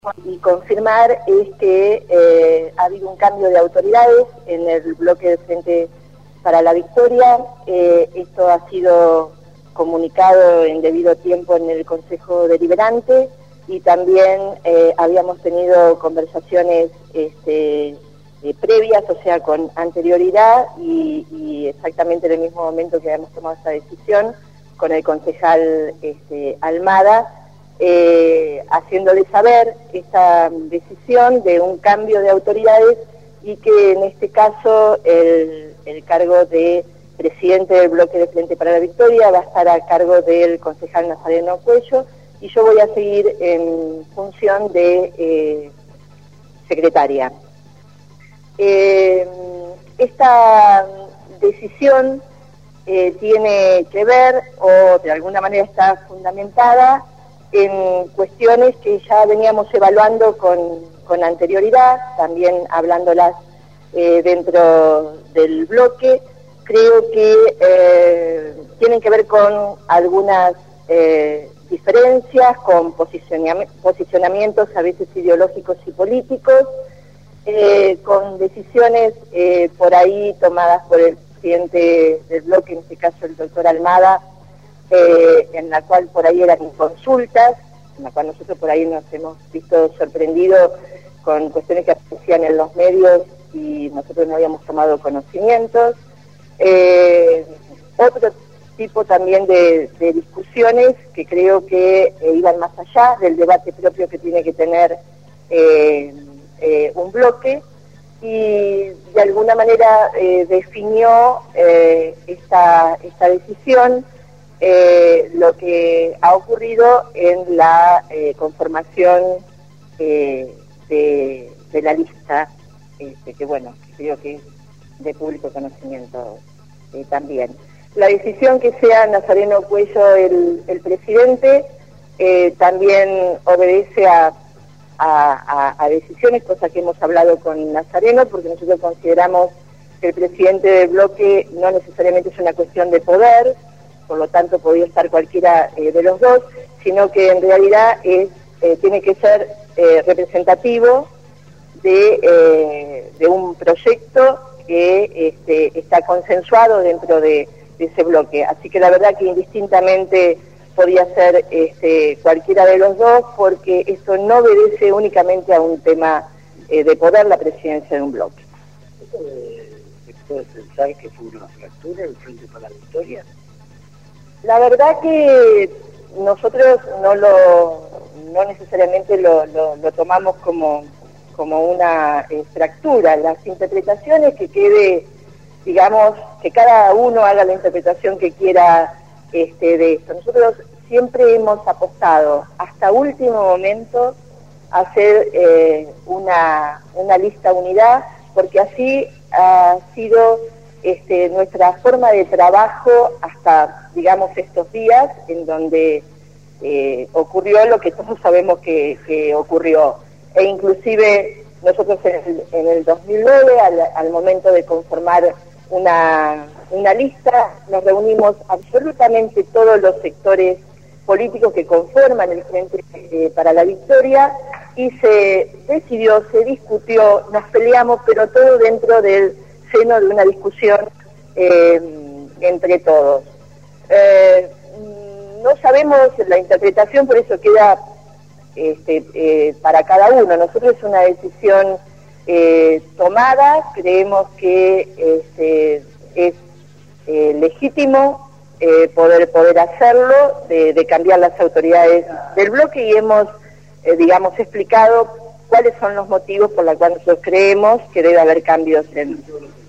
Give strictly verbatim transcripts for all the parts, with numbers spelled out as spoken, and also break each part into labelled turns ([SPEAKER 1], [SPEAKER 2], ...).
[SPEAKER 1] Y confirmar es que eh, ha habido un cambio de autoridades en el bloque de Frente para la Victoria. Eh, esto ha sido comunicado en debido tiempo en el Consejo Deliberante y también eh, habíamos tenido conversaciones este, eh, previas, o sea, con anterioridad y, y exactamente en el mismo momento que habíamos tomado esta decisión con el concejal este, Almada, Eh, haciéndole saber esta decisión de un cambio de autoridades y que en este caso el, el cargo de presidente del bloque de Frente para la Victoria va a estar a cargo del concejal Nazareno Cuello y yo voy a seguir en función de eh, secretaria. Eh, esta decisión eh, tiene que ver, o de alguna manera está fundamentada, en cuestiones que ya veníamos evaluando con, con anterioridad, también hablándolas eh, dentro del bloque. Creo que eh, tienen que ver con algunas eh, diferencias, con posicionami- posicionamientos a veces ideológicos y políticos, eh, con decisiones eh, por ahí tomadas por el presidente del bloque, en este caso el doctor Almada, Eh, en la cual por ahí eran consultas, en la cual nosotros por ahí nos hemos visto sorprendidos con cuestiones que aparecían en los medios y nosotros no habíamos tomado conocimientos. Eh, otro tipo también de, de discusiones que creo que eh, iban más allá del debate propio que tiene que tener eh, eh, un bloque y de alguna manera eh, definió eh, esta, esta decisión. Eh, lo que ha ocurrido en la eh, conformación eh, de, de la lista, este, que bueno, creo que es de público conocimiento eh, también. La decisión que sea Nazareno Cuello el, el presidente eh, también obedece a, a, a, a decisiones, cosa que hemos hablado con Nazareno, porque nosotros consideramos que el presidente del bloque no necesariamente es una cuestión de poder, por lo tanto podía estar cualquiera eh, de los dos, sino que en realidad es, eh, tiene que ser eh, representativo de, eh, de un proyecto que este, está consensuado dentro de, de ese bloque. Así que la verdad que indistintamente podía ser este, cualquiera de los dos, porque esto no obedece únicamente a un tema eh, de poder, la presidencia de un bloque.
[SPEAKER 2] ¿Se puede pensar que fue una fractura el Frente para la Victoria?
[SPEAKER 1] La verdad que nosotros no lo no necesariamente lo, lo, lo tomamos como, como una eh, fractura. Las interpretaciones que quede, digamos, que cada uno haga la interpretación que quiera este, de esto. Nosotros siempre hemos apostado hasta último momento a hacer eh, una, una lista unidad, porque así ha sido Este, nuestra forma de trabajo hasta, digamos, estos días, en donde eh, ocurrió lo que todos sabemos que, que ocurrió. E inclusive nosotros en el, en el dos mil nueve, al, al momento de conformar una, una lista, nos reunimos absolutamente todos los sectores políticos que conforman el Frente eh, para la Victoria y se decidió, se discutió, nos peleamos, pero todo dentro del seno de una discusión eh, entre todos. Eh, no sabemos la interpretación, por eso queda este, eh, para cada uno. Nosotros es una decisión eh, tomada, creemos que este, es eh, legítimo eh, poder, poder hacerlo, de, de cambiar las autoridades del bloque y hemos, eh, digamos, explicado cuáles son los motivos por los cuales nosotros creemos que debe haber cambios en...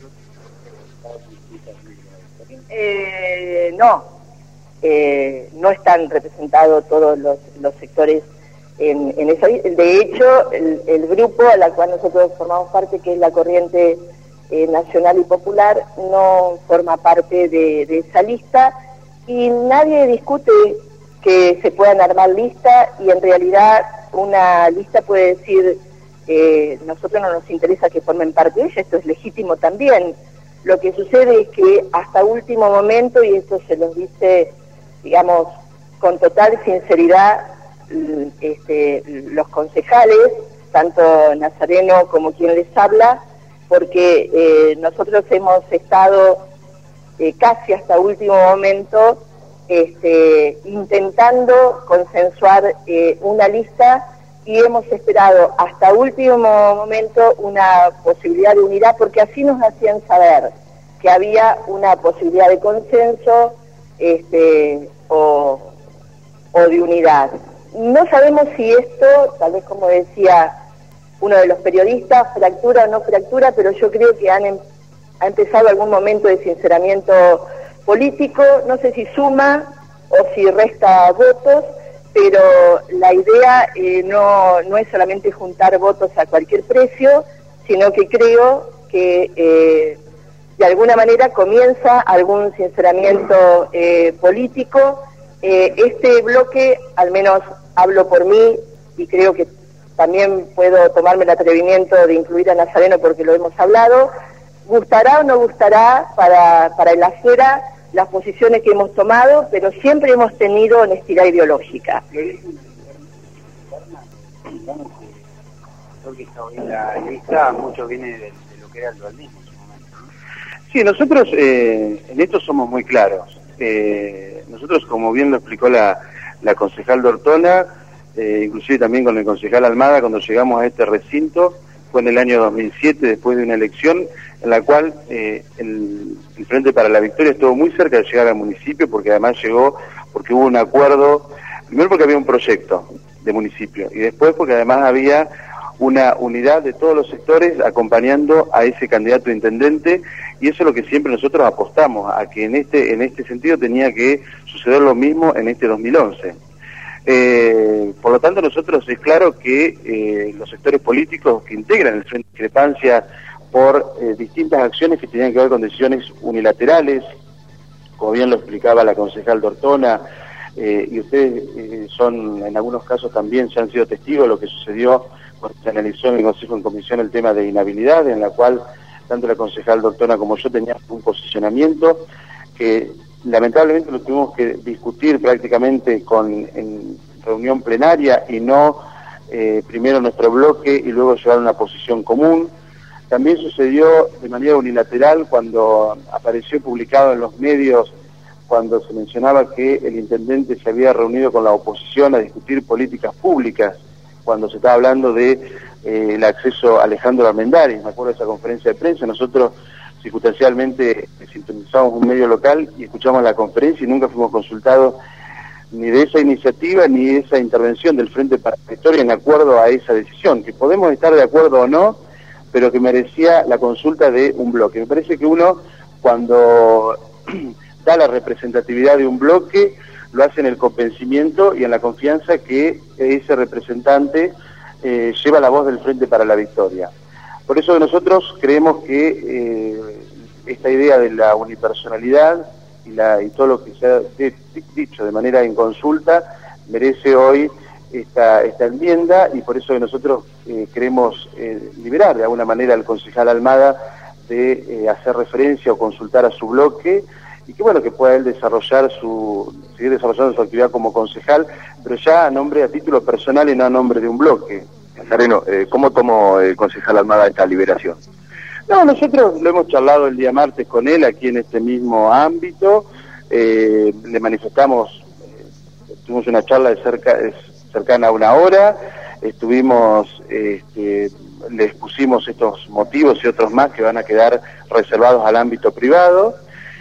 [SPEAKER 1] Eh, no, eh, no están representados todos los, los sectores en, en esa. De hecho, el, el grupo a la cual nosotros formamos parte, que es la Corriente eh, Nacional y Popular, no forma parte de, de esa lista y nadie discute que se puedan armar listas y en realidad una lista puede decir, eh, nosotros no nos interesa que formen parte de ella, esto es legítimo también. Lo que sucede es que hasta último momento, y esto se los dice, digamos, con total sinceridad, este, los concejales, tanto Nazareno como quien les habla, porque eh, nosotros hemos estado eh, casi hasta último momento este, intentando consensuar eh, una lista, y hemos esperado hasta último momento una posibilidad de unidad, porque así nos hacían saber que había una posibilidad de consenso este, o, o de unidad. No sabemos si esto, tal vez como decía uno de los periodistas, fractura o no fractura, pero yo creo que han em, ha empezado algún momento de sinceramiento político, no sé si suma o si resta votos, pero la idea eh, no, no es solamente juntar votos a cualquier precio, sino que creo que eh, de alguna manera comienza algún sinceramiento eh, político. Eh, este bloque, al menos hablo por mí, y creo que también puedo tomarme el atrevimiento de incluir a Nazareno porque lo hemos hablado, gustará o no gustará para, para el afuera las posiciones que hemos tomado, pero siempre hemos tenido honestidad ideológica.
[SPEAKER 2] Porque la lista mucho viene de, de lo que era el dualismo en su momento, ¿no?
[SPEAKER 3] Sí, nosotros eh, en esto somos muy claros. Eh, nosotros, como bien lo explicó la, la concejal Dortona, eh, inclusive también con el concejal Almada, cuando llegamos a este recinto, fue en el año dos mil siete, después de una elección en la cual eh, el, el Frente para la Victoria estuvo muy cerca de llegar al municipio, porque además llegó porque hubo un acuerdo, primero porque había un proyecto de municipio, y después porque además había una unidad de todos los sectores acompañando a ese candidato a intendente, y eso es lo que siempre nosotros apostamos, a que en este, en este sentido tenía que suceder lo mismo en este dos mil once. Eh, por lo tanto, nosotros es claro que eh, los sectores políticos que integran el Frente de Discrepancia por eh, distintas acciones que tenían que ver con decisiones unilaterales, como bien lo explicaba la concejal Dortona, eh, y ustedes eh, son, en algunos casos también se han sido testigos de lo que sucedió cuando se analizó en el Consejo en Comisión el tema de inhabilidad, en la cual tanto la concejal Dortona como yo teníamos un posicionamiento que lamentablemente lo tuvimos que discutir prácticamente con, en reunión plenaria y no eh, primero nuestro bloque y luego llevar una posición común. También sucedió de manera unilateral cuando apareció publicado en los medios, cuando se mencionaba que el intendente se había reunido con la oposición a discutir políticas públicas, cuando se estaba hablando de eh, el acceso a Alejandro Armendáriz. Me acuerdo de esa conferencia de prensa. Nosotros circunstancialmente sintonizamos un medio local y escuchamos la conferencia y nunca fuimos consultados ni de esa iniciativa ni de esa intervención del Frente para la Victoria en acuerdo a esa decisión, que podemos estar de acuerdo o no, pero que merecía la consulta de un bloque. Me parece que uno, cuando da la representatividad de un bloque, lo hace en el convencimiento y en la confianza que ese representante eh, lleva la voz del Frente para la Victoria. Por eso nosotros creemos que eh, esta idea de la unipersonalidad y, la, y todo lo que se ha de, de, dicho de manera en consulta merece hoy esta, esta enmienda, y por eso que nosotros eh, queremos eh, liberar de alguna manera al concejal Almada de eh, hacer referencia o consultar a su bloque, y que bueno, que pueda él desarrollar su, seguir desarrollando su actividad como concejal, pero ya a nombre, a título personal y no a nombre de un bloque.
[SPEAKER 4] Nazareno, eh, ¿cómo tomó el concejal Almada esta liberación?
[SPEAKER 3] No, nosotros lo hemos charlado el día martes con él aquí en este mismo ámbito, eh, le manifestamos, eh, tuvimos una charla de cerca, de cercana a una hora, estuvimos, este, le expusimos estos motivos y otros más que van a quedar reservados al ámbito privado,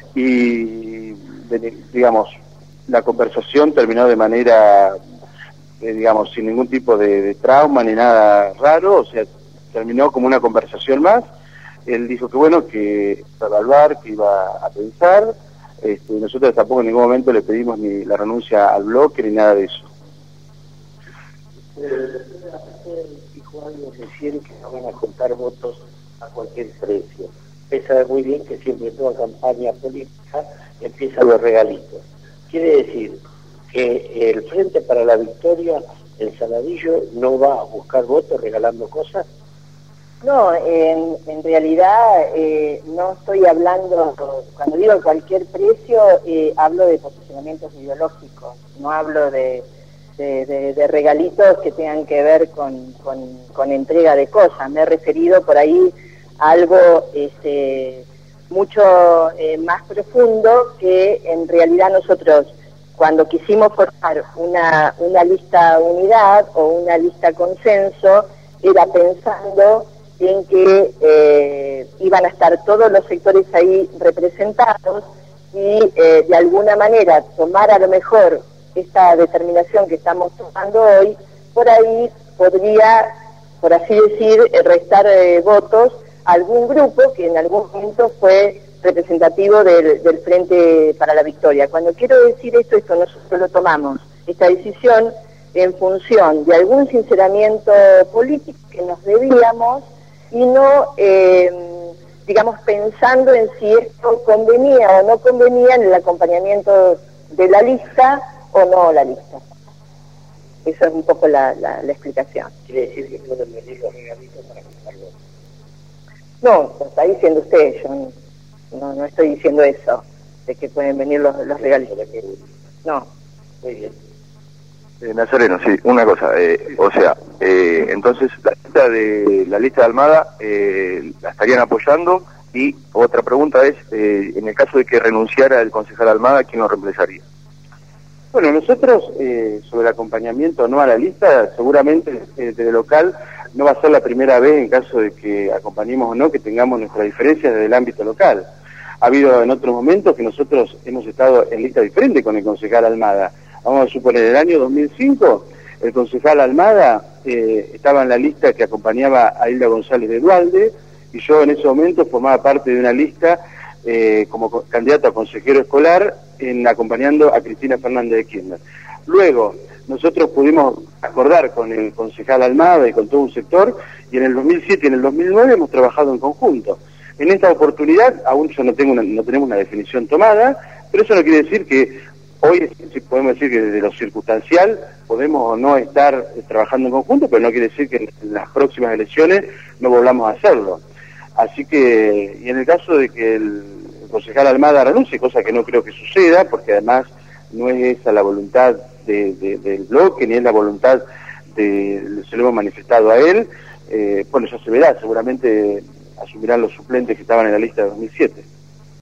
[SPEAKER 3] y digamos, la conversación terminó de manera, eh, digamos, sin ningún tipo de, de trauma ni nada raro, o sea, terminó como una conversación más. Él dijo que bueno, que iba a evaluar, que iba a pensar. Este, nosotros tampoco en ningún momento le pedimos ni la renuncia al bloque ni nada de eso.
[SPEAKER 2] Dijo algo recién que no van a contar votos a cualquier precio. Usted sabe muy bien que siempre toda campaña política empieza los regalitos. Quiere decir que el Frente para la Victoria, el Saladillo, no va a buscar votos regalando cosas.
[SPEAKER 1] No, en, en realidad eh, no estoy hablando, cuando digo cualquier precio, eh, hablo de posicionamientos ideológicos, no hablo de, de, de, de regalitos que tengan que ver con, con, con entrega de cosas. Me he referido por ahí a algo este, mucho eh, más profundo, que en realidad nosotros, cuando quisimos formar una, una lista unidad o una lista consenso, era pensando en que eh, iban a estar todos los sectores ahí representados y eh, de alguna manera tomar a lo mejor esta determinación que estamos tomando hoy, por ahí podría, por así decir, restar eh, votos a algún grupo que en algún momento fue representativo del, del Frente para la Victoria. Cuando quiero decir esto, esto nosotros lo tomamos, esta decisión, en función de algún sinceramiento político que nos debíamos y no, eh, digamos, pensando en si esto convenía o no convenía en el acompañamiento de la lista o no la lista. Esa es un poco la, la, la explicación.
[SPEAKER 2] ¿Quiere decir que pueden venir los regalitos para comprarlos?
[SPEAKER 1] No, lo está diciendo usted, yo no, no estoy diciendo eso, de que pueden venir los, los regalitos. No.
[SPEAKER 2] Muy bien.
[SPEAKER 4] Eh, Nazareno, sí, una cosa, eh, o sea, eh, entonces la lista de la lista de Almada eh, la estarían apoyando, y otra pregunta es, eh, en el caso de que renunciara el concejal Almada, ¿quién lo reemplazaría?
[SPEAKER 3] Bueno, nosotros eh, sobre el acompañamiento no a la lista, seguramente eh, desde local no va a ser la primera vez, en caso de que acompañemos o no, que tengamos nuestras diferencias desde el ámbito local. Ha habido en otros momentos que nosotros hemos estado en lista diferente con el concejal Almada. Vamos a suponer, en el año dos mil cinco, el concejal Almada eh, estaba en la lista que acompañaba a Hilda González de Dualde, y yo en ese momento formaba parte de una lista eh, como candidato a consejero escolar, en acompañando a Cristina Fernández de Kirchner. Luego, nosotros pudimos acordar con el concejal Almada y con todo un sector, y en el dos mil siete y en el dos mil nueve hemos trabajado en conjunto. En esta oportunidad, aún yo no, tengo una, no tenemos una definición tomada, pero eso no quiere decir que hoy, si podemos decir que desde lo circunstancial podemos o no estar trabajando en conjunto, pero no quiere decir que en las próximas elecciones no volvamos a hacerlo. Así que, y en el caso de que el, el concejal Almada renuncie, cosa que no creo que suceda, porque además no es esa la voluntad de, de, del bloque, ni es la voluntad de, se lo hemos manifestado a él, eh, bueno, ya se verá, seguramente asumirán los suplentes que estaban en la lista de dos mil siete.